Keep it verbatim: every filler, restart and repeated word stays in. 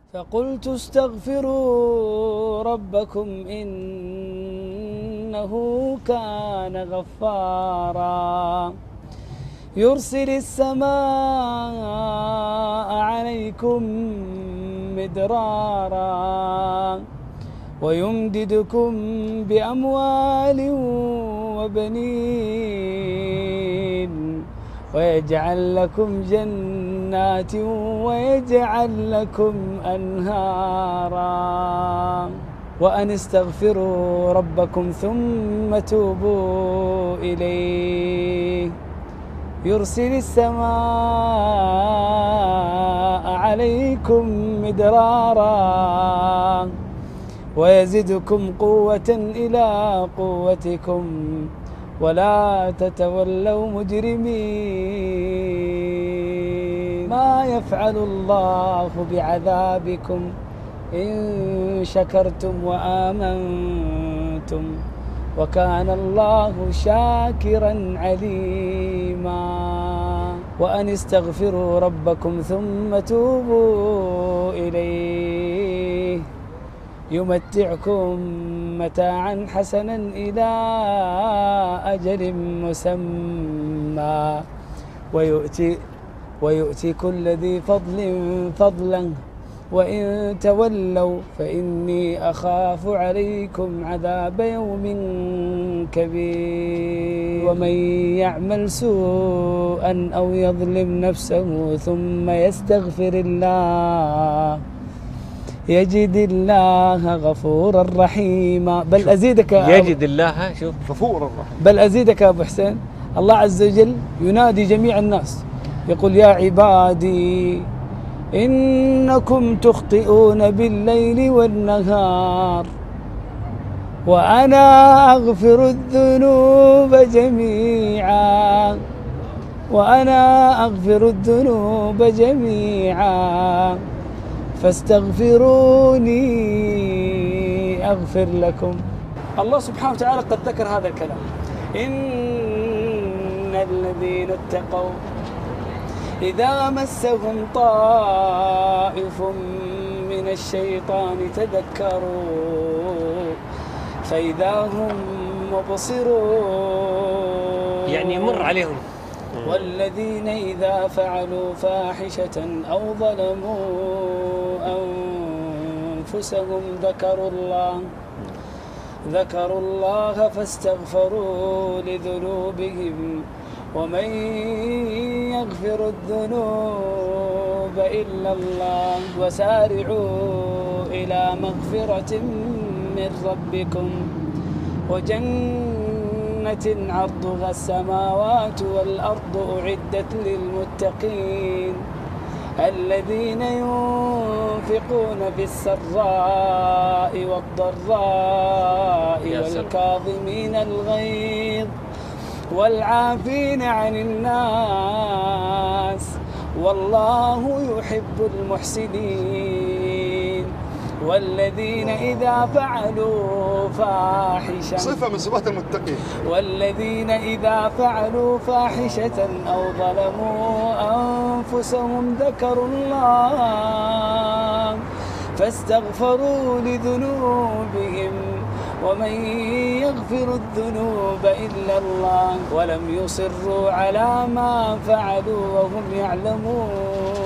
فقلت استغفروا ربكم إنه كان غفارا يرسل السماء عليكم مدرارا ويمددكم بأموال وبنين ويجعل لكم جنات ويجعل لكم أنهارا وأن استغفروا ربكم ثم توبوا إليه يرسل السماء عليكم مدرارا ويزدكم قوة إلى قوتكم ولا تتولوا مجرمين ما يفعل الله بعذابكم إن شكرتم وآمنتم وكان الله شاكرا عليما وأن استغفروا ربكم ثم توبوا إليه يمتعكم متاعا حسنا إلى أجل مسمى ويؤتي, ويؤتي كل ذي فضل فضلا وإن تولوا فإني أخاف عليكم عذاب يوم كبير ومن يعمل سوءا أو يظلم نفسه ثم يستغفر الله يجد الله غفورا رحيما بل أزيدك يجد الله شوف غفورا رحيما بل أزيدك يا أبو حسين الله عز وجل ينادي جميع الناس يقول يا عبادي إنكم تخطئون بالليل والنهار وأنا أغفر الذنوب جميعا وأنا أغفر الذنوب جميعا فاستغفروني أغفر لكم. الله سبحانه وتعالى قد ذكر هذا الكلام إن الذين اتقوا إذا مسهم طائف من الشيطان تذكروا فإذا هم مبصرون يعني يمر عليهم. والذين إذا فعلوا فاحشة أو ظلموا أنفسهم ذكروا الله ذكروا الله فاستغفروا لذنوبهم ومن يغفر الذنوب إلا الله وسارعوا إلى مغفرة من ربكم وجنة عرضها السماوات والأرض أعدت للمتقين الذين ينفقون بالسراء والضراء والكاظمين الغيظ والعافين عن الناس والله يحب المحسنين والذين إذا فعلوا فاحشة صفة من صفات المتقين والذين إذا فعلوا فاحشة أو ظلموا أنفسهم ذكروا الله فاستغفروا لذنوبهم ومن يغفر الذنوب إلا الله ولم يصروا على ما فعلوا وهم يعلمون